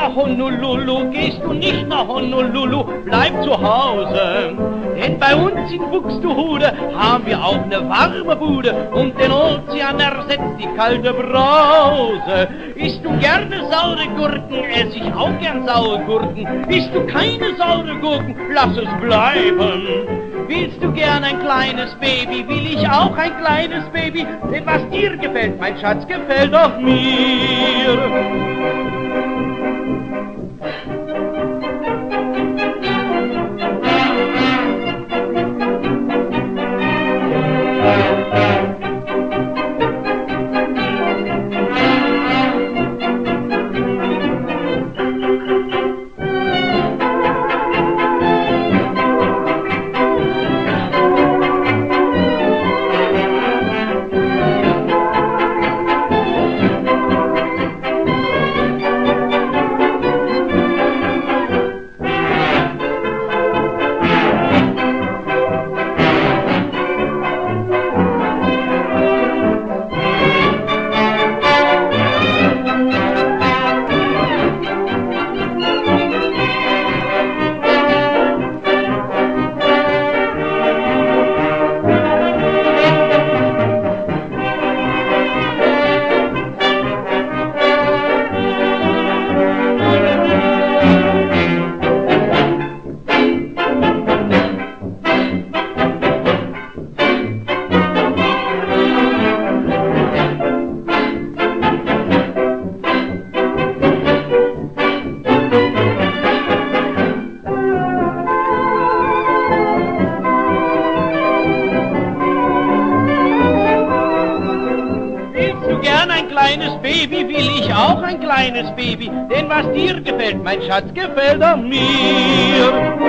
nach Honolulu, gehst du nicht nach Honolulu, bleib zu Hause. Denn bei uns in Buxtehude haben wir auch eine warme Bude und den Ozean ersetzt die kalte Brause. Isst du gerne saure Gurken, ess ich auch gern saure Gurken. Isst du keine saure Gurken, lass es bleiben. Willst du gern ein kleines Baby, will ich auch ein kleines Baby. Denn was dir gefällt, mein Schatz, gefällt auch mir. Gern ein kleines Baby, will ich auch ein kleines Baby, denn was dir gefällt, mein Schatz, gefällt auch mir.